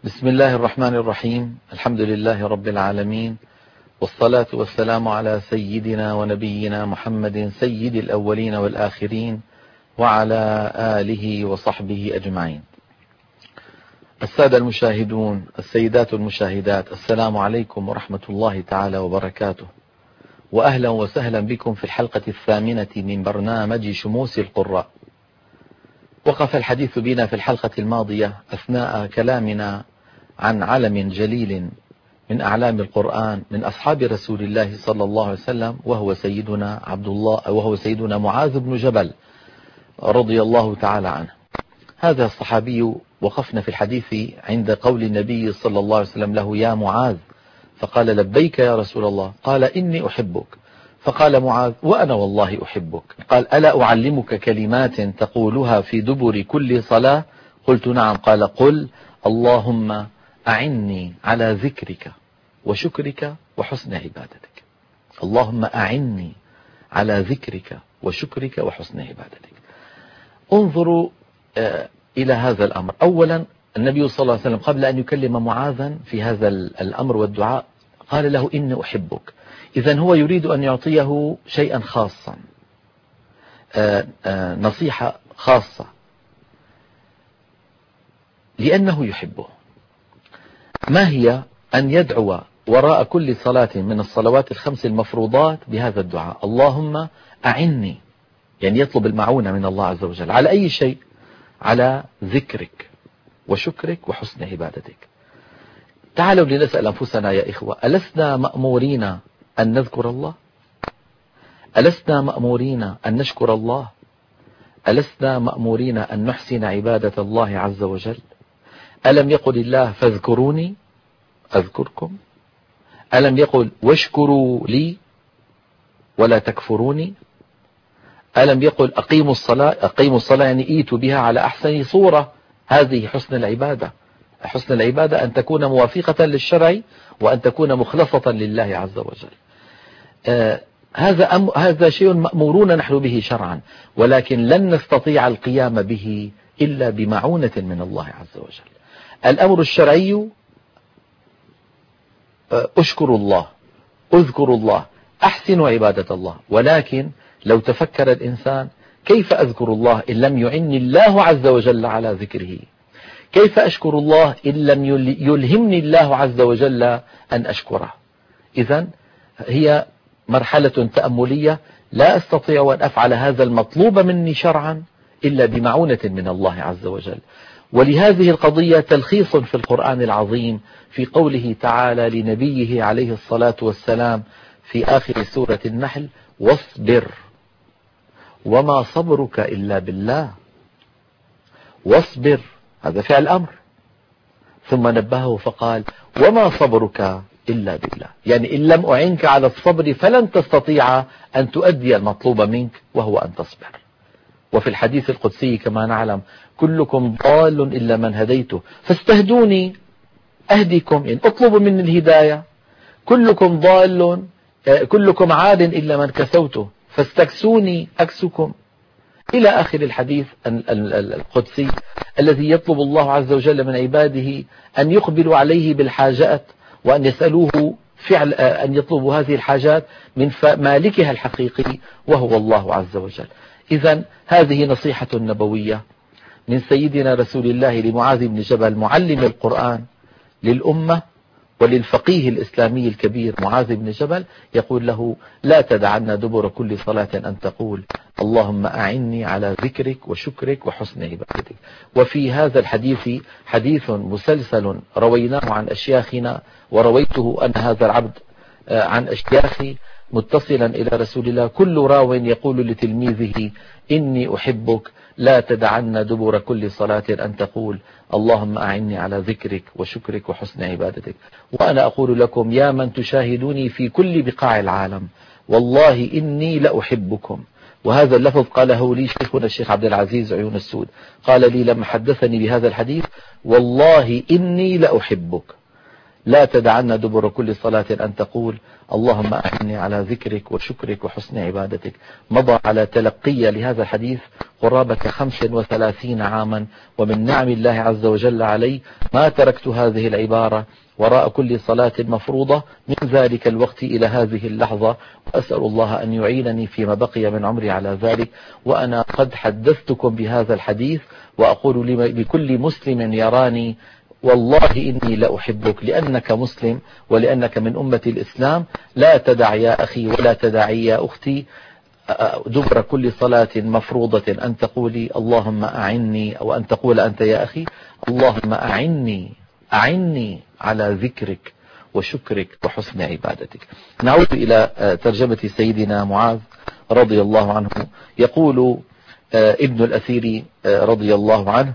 بسم الله الرحمن الرحيم. الحمد لله رب العالمين، والصلاة والسلام على سيدنا ونبينا محمد سيد الأولين والآخرين، وعلى آله وصحبه أجمعين. السادة المشاهدون، السيدات المشاهدات، السلام عليكم ورحمة الله تعالى وبركاته، وأهلا وسهلا بكم في الحلقة الثامنة من برنامج شموس القراء. وقف الحديث بنا في الحلقة الماضية أثناء كلامنا عن علم جليل من أعلام القرآن من أصحاب رسول الله صلى الله عليه وسلم، وهو سيدنا معاذ بن جبل رضي الله تعالى عنه. هذا الصحابي وقفنا في الحديث عند قول النبي صلى الله عليه وسلم له: يا معاذ، فقال: لبيك يا رسول الله. قال: إني أحبك. فقال معاذ: وأنا والله أحبك. قال: ألا أعلمك كلمات تقولها في دبر كل صلاة؟ قلت: نعم. قال: قل: اللهم أعني على ذكرك وشكرك وحسن عبادتك. اللهم أعني على ذكرك وشكرك وحسن عبادتك. انظروا إلى هذا الأمر. أولا، النبي صلى الله عليه وسلم قبل أن يكلم معاذا في هذا الأمر والدعاء قال له: إني أحبك. إذن هو يريد أن يعطيه شيئا خاصا، نصيحة خاصة، لأنه يحبه. ما هي؟ أن يدعو وراء كل صلاة من الصلوات الخمس المفروضات بهذا الدعاء: اللهم أعني، يعني يطلب المعونة من الله عز وجل على أي شيء؟ على ذكرك وشكرك وحسن عبادتك. تعالوا لنسأل أنفسنا يا إخوة: ألسنا مأمورين أن نذكر الله؟ ألسنا مأمورين أن نشكر الله؟ ألسنا مأمورين أن نحسن عبادة الله عز وجل؟ ألم يقل الله: فاذكروني أذكركم؟ ألم يقل: واشكروا لي ولا تكفروني؟ ألم يقل: أقيموا الصلاة؟ أقيموا الصلاة يعني إيتوا بها على أحسن صورة. هذه حسن العبادة. حسن العبادة أن تكون موافقة للشرع وأن تكون مخلصة لله عز وجل. هذا شيء مأمورون نحن به شرعا، ولكن لن نستطيع القيام به إلا بمعونة من الله عز وجل. الأمر الشرعي: أشكروا الله، أذكروا الله، أحسنوا عبادة الله. ولكن لو تفكر الإنسان: كيف أذكر الله إن لم يعني الله عز وجل على ذكره؟ كيف أشكر الله إن لم يلهمني الله عز وجل أن أشكره؟ إذن هي مرحلة تأملية، لا أستطيع أن أفعل هذا المطلوب مني شرعا إلا بمعونة من الله عز وجل. ولهذه القضية تلخيص في القرآن العظيم في قوله تعالى لنبيه عليه الصلاة والسلام في آخر سورة النحل: واصبر وما صبرك إلا بالله. واصبر، هذا فعل أمر، ثم نبهه فقال: وما صبرك إلا بالله، يعني إن لم أعنك على الصبر فلن تستطيع أن تؤدي المطلوب منك، وهو أن تصبر. وفي الحديث القدسي كما نعلم: كلكم ضال إلا من هديته فاستهدوني أهديكم، يعني اطلبوا مني الهداية. كلكم ضال، كلكم عاد إلا من كسوته فاستكسوني أكسكم، إلى آخر الحديث القدسي الذي يطلب الله عز وجل من عباده أن يقبلوا عليه بالحاجات، وأن يسألوه فعل أن يطلبوا هذه الحاجات من مالكها الحقيقي وهو الله عز وجل. إذن هذه نصيحة نبوية من سيدنا رسول الله لمعاذ بن جبل معلم القرآن للأمة وللفقيه الإسلامي الكبير معاذ بن جبل، يقول له: لا تدعنا دبر كل صلاة أن تقول اللهم أعني على ذكرك وشكرك وحسن عبادتك. وفي هذا الحديث حديث مسلسل رويناه عن أشياخنا، ورويته أن هذا العبد عن أشياخي متصلا إلى رسول الله: كل راو يقول لتلميذه: إني أحبك، لا تدعنا دبر كل صلاة أن تقول اللهم أعني على ذكرك وشكرك وحسن عبادتك. وأنا أقول لكم يا من تشاهدوني في كل بقاع العالم: والله إني لأحبكم. وهذا اللفظ قاله لي شيخنا الشيخ عبد العزيز عيون السود، قال لي لما حدثني بهذا الحديث: والله إني لأحبك. لا تدعن دبر كل صلاة أن تقول اللهم أعني على ذكرك وشكرك وحسن عبادتك. مضى على تلقي لهذا الحديث قرابة 35 عاما، ومن نعم الله عز وجل علي ما تركت هذه العبارة وراء كل صلاة مفروضة من ذلك الوقت إلى هذه اللحظة، وأسأل الله أن يعينني فيما بقي من عمري على ذلك. وأنا قد حدثتكم بهذا الحديث، وأقول لكل مسلم يراني والله إني لأحبك لأنك مسلم ولأنك من أمة الإسلام. لا تدع يا أخي ولا تدعي يا أختي دبر كل صلاة مفروضة أن تقولي اللهم أعني، أو أن تقول أنت يا أخي اللهم أعني على ذكرك وشكرك وحسن عبادتك. نعود إلى ترجمة سيدنا معاذ رضي الله عنه. يقول ابن الأثير رضي الله عنه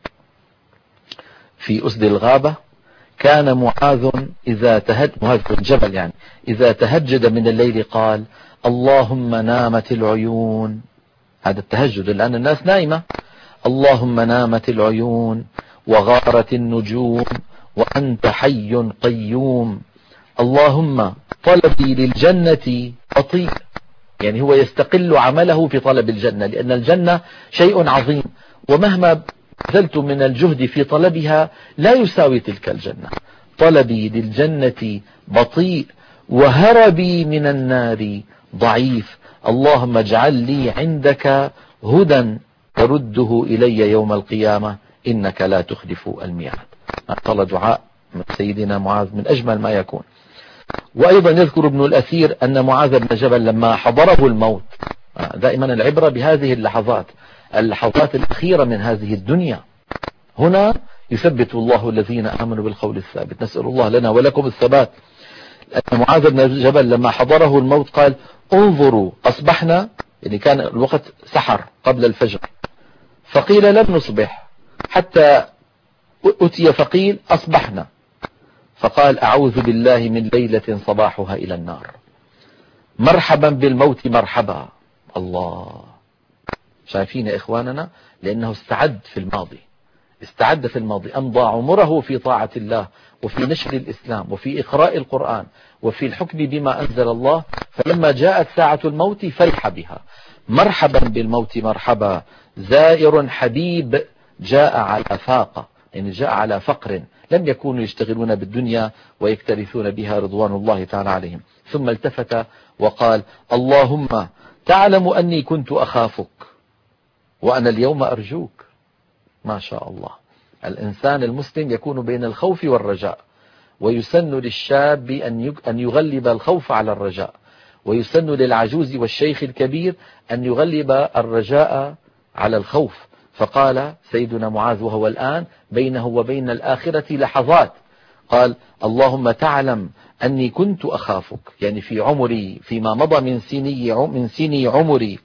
في أسد الغابة: كان معاذ معاذ بن جبل يعني إذا تهجد من الليل قال اللهم نامت العيون. هذا التهجد لأن الناس نائمة. اللهم نامت العيون وغارت النجوم وأنت حي قيوم. اللهم طلبي للجنة بطيء، يعني هو يستقل عمله في طلب الجنة، لأن الجنة شيء عظيم، ومهما بذلت من الجهد في طلبها لا يساوي تلك الجنة. طلبي للجنة بطيء وهربي من النار ضعيف. اللهم اجعل لي عندك هدى ترده إلي يوم القيامة إنك لا تخلف الميعاد. قال دعاء من سيدنا معاذ من أجمل ما يكون. وأيضا يذكر ابن الأثير أن معاذ بن جبل لما حضره الموت، دائما العبرة بهذه اللحظات الأخيرة من هذه الدنيا، هنا يثبت الله الذين آمنوا بالقول الثابت. نسأل الله لنا ولكم الثبات. أن معاذ بن جبل لما حضره الموت قال انظروا أصبحنا، يعني كان الوقت سحر قبل الفجر، فقيل لم نصبح، حتى أتي فقيل أصبحنا، فقال أعوذ بالله من ليلة صباحها إلى النار. مرحبا بالموت مرحبا. الله، شايفين يا إخواننا؟ لأنه استعد في الماضي، أمضى عمره في طاعة الله وفي نشر الإسلام وفي إقراء القرآن وفي الحكم بما أنزل الله، فلما جاءت ساعة الموت فرح بها. مرحبا بالموت مرحبا، زائر حبيب جاء على فاقة، يعني جاء على فقر، لم يكونوا يشتغلون بالدنيا ويكترثون بها رضوان الله تعالى عليهم. ثم التفت وقال اللهم تعلم أني كنت أخافك وأنا اليوم أرجوك. ما شاء الله، الإنسان المسلم يكون بين الخوف والرجاء، ويسن للشاب أن يغلب الخوف على الرجاء، ويسن للعجوز والشيخ الكبير أن يغلب الرجاء على الخوف. فقال سيدنا معاذ وهو الآن بينه وبين الآخرة لحظات، قال اللهم تعلم أني كنت أخافك، يعني في عمري فيما مضى من سني عمري،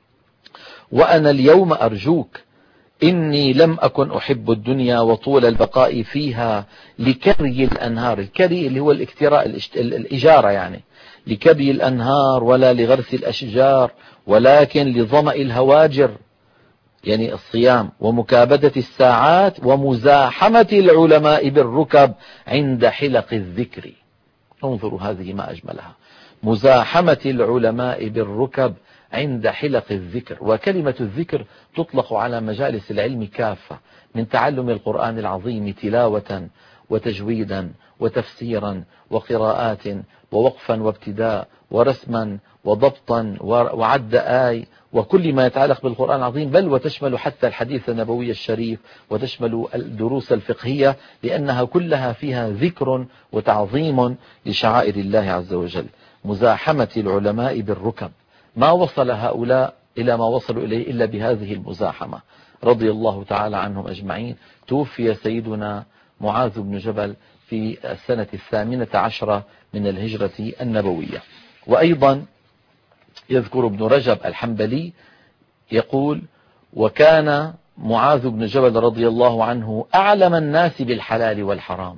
وأنا اليوم أرجوك. إني لم أكن أحب الدنيا وطول البقاء فيها لكري الأنهار. الكري اللي هو الاكتراء، الإجارة، يعني لكري الأنهار ولا لغرس الأشجار، ولكن لظمأ الهواجر، يعني الصيام، ومكابدة الساعات، ومزاحمة العلماء بالركب عند حلق الذكر. انظروا هذه ما أجملها، مزاحمة العلماء بالركب عند حلق الذكر. وكلمة الذكر تطلق على مجالس العلم كافة، من تعلم القرآن العظيم تلاوة وتجويدا وتفسيرا وقراءات ووقفا وابتداء ورسما وضبطا وعد آي، وكل ما يتعلق بالقرآن العظيم، بل وتشمل حتى الحديث النبوي الشريف، وتشمل الدروس الفقهية، لأنها كلها فيها ذكر وتعظيم لشعائر الله عز وجل. مزاحمة العلماء بالركب، ما وصل هؤلاء إلى ما وصلوا إليه إلا بهذه المزاحمة، رضي الله تعالى عنهم أجمعين. توفي سيدنا معاذ بن جبل في السنة 18 من الهجرة النبوية. وأيضا يذكر ابن رجب الحنبلي يقول وكان معاذ بن جبل رضي الله عنه أعلم الناس بالحلال والحرام.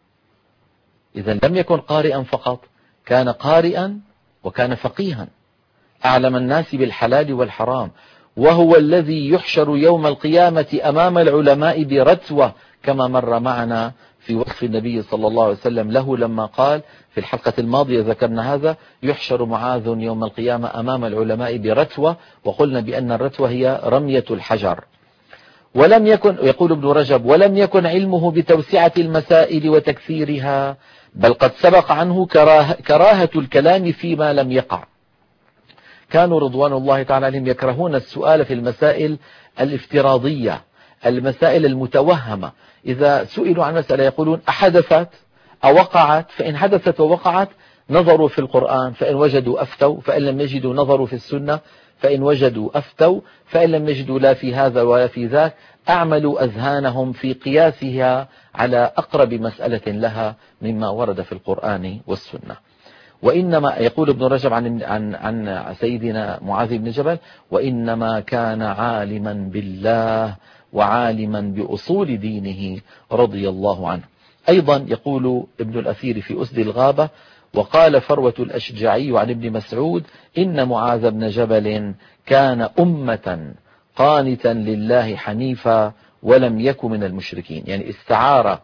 إذا لم يكن قارئا فقط، كان قارئا وكان فقيها، أعلم الناس بالحلال والحرام، وهو الذي يحشر يوم القيامة أمام العلماء برتوة كما مر معنا في وصف النبي صلى الله عليه وسلم له لما قال في الحلقة الماضية ذكرنا هذا: يحشر معاذ يوم القيامة أمام العلماء برتوة، وقلنا بأن الرتوة هي رمية الحجر. ولم يكن، يقول ابن رجب: ولم يكن علمه بتوسعة المسائل وتكثيرها، بل قد سبق عنه كراهة الكلام فيما لم يقع. كانوا رضوان الله تعالى عليهم يكرهون السؤال في المسائل الافتراضية، المسائل المتوهمة. إذا سئلوا عن مسألة يقولون: أحدثت أو وقعت؟ فإن حدثت ووقعت نظروا في القرآن، فإن وجدوا أفتوا، فإن لم يجدوا نظروا في السنة، فإن وجدوا أفتوا، فإن لم يجدوا لا في هذا ولا في ذاك أعملوا أذهانهم في قياسها على أقرب مسألة لها مما ورد في القرآن والسنة. وإنما يقول ابن رجب عن سيدنا معاذ بن جبل: وإنما كان عالما بالله وعالما بأصول دينه رضي الله عنه. أيضا يقول ابن الأثير في أسد الغابة: وقال فروة الأشجعي عن ابن مسعود: إن معاذ بن جبل كان أمة قانتا لله حنيفا ولم يك من المشركين. يعني استعار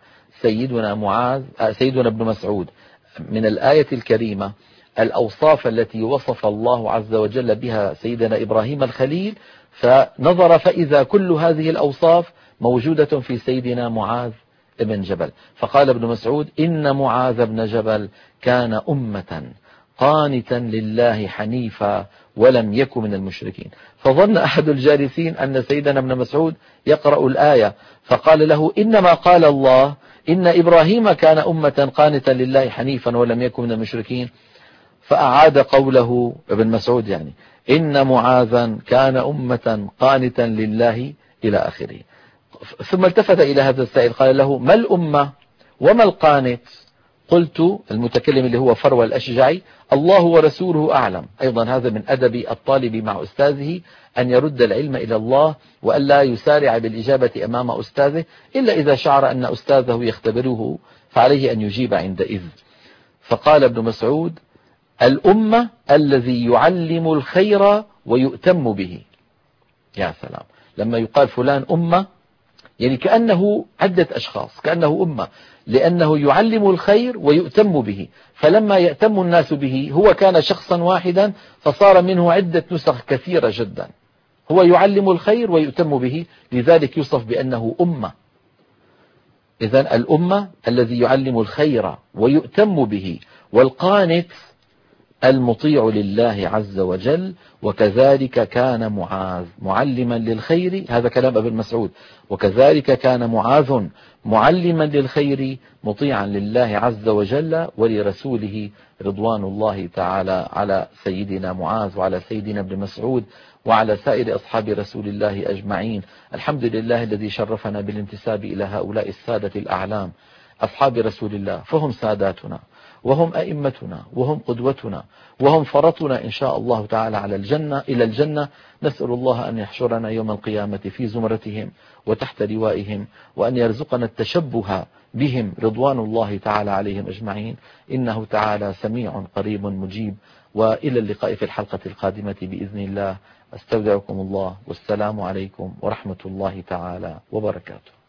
سيدنا ابن مسعود من الآية الكريمة الأوصاف التي وصف الله عز وجل بها سيدنا إبراهيم الخليل، فنظر فإذا كل هذه الأوصاف موجودة في سيدنا معاذ بن جبل، فقال ابن مسعود: إن معاذ بن جبل كان أمة قانتا لله حنيفا ولم يك من المشركين. فظن أحد الجالسين أن سيدنا ابن مسعود يقرأ الآية، فقال له: إنما قال الله إن إبراهيم كان أمة قانتا لله حنيفا ولم يكن من المشركين. فأعاد قوله ابن مسعود، يعني إن معاذا كان أمة قانتا لله إلى آخره. ثم التفت إلى هذا السائل قال له: ما الأمة وما القانت؟ قلت، المتكلم اللي هو فروة الأشجعي: الله ورسوله أعلم. أيضا هذا من أدب الطالب مع أستاذه أن يرد العلم إلى الله، وأن لا يسارع بالإجابة أمام أستاذه إلا إذا شعر أن أستاذه يختبره، فعليه أن يجيب عندئذ. فقال ابن مسعود: الأمة الذي يعلم الخير ويؤتم به. يا سلام، لما يقال فلان أمة يعني كأنه عدة أشخاص، كأنه أمة، لأنه يعلم الخير ويؤتم به. فلما يأتم الناس به هو كان شخصا واحدا، فصار منه عدة نسخ كثيرة جدا. هو يعلم الخير ويؤتم به، لذلك يوصف بأنه أمة. إذن الأمة الذي يعلم الخير ويؤتم به، والقانت المطيع لله عز وجل. وكذلك كان معاذ معلما للخير، هذا كلام ابن مسعود، وكذلك كان معاذ معلما للخير مطيعا لله عز وجل ولرسوله رضوان الله تعالى على سيدنا معاذ وعلى سيدنا ابن مسعود وعلى سائر أصحاب رسول الله أجمعين. الحمد لله الذي شرفنا بالانتساب إلى هؤلاء السادة الأعلام أصحاب رسول الله، فهم ساداتنا وهم أئمتنا وهم قدوتنا وهم فرطنا إن شاء الله تعالى على الجنة إلى الجنة. نسأل الله أن يحشرنا يوم القيامة في زمرتهم وتحت لوائهم، وأن يرزقنا التشبه بهم رضوان الله تعالى عليهم أجمعين، إنه تعالى سميع قريب مجيب. وإلى اللقاء في الحلقة القادمة بإذن الله. أستودعكم الله، والسلام عليكم ورحمة الله تعالى وبركاته.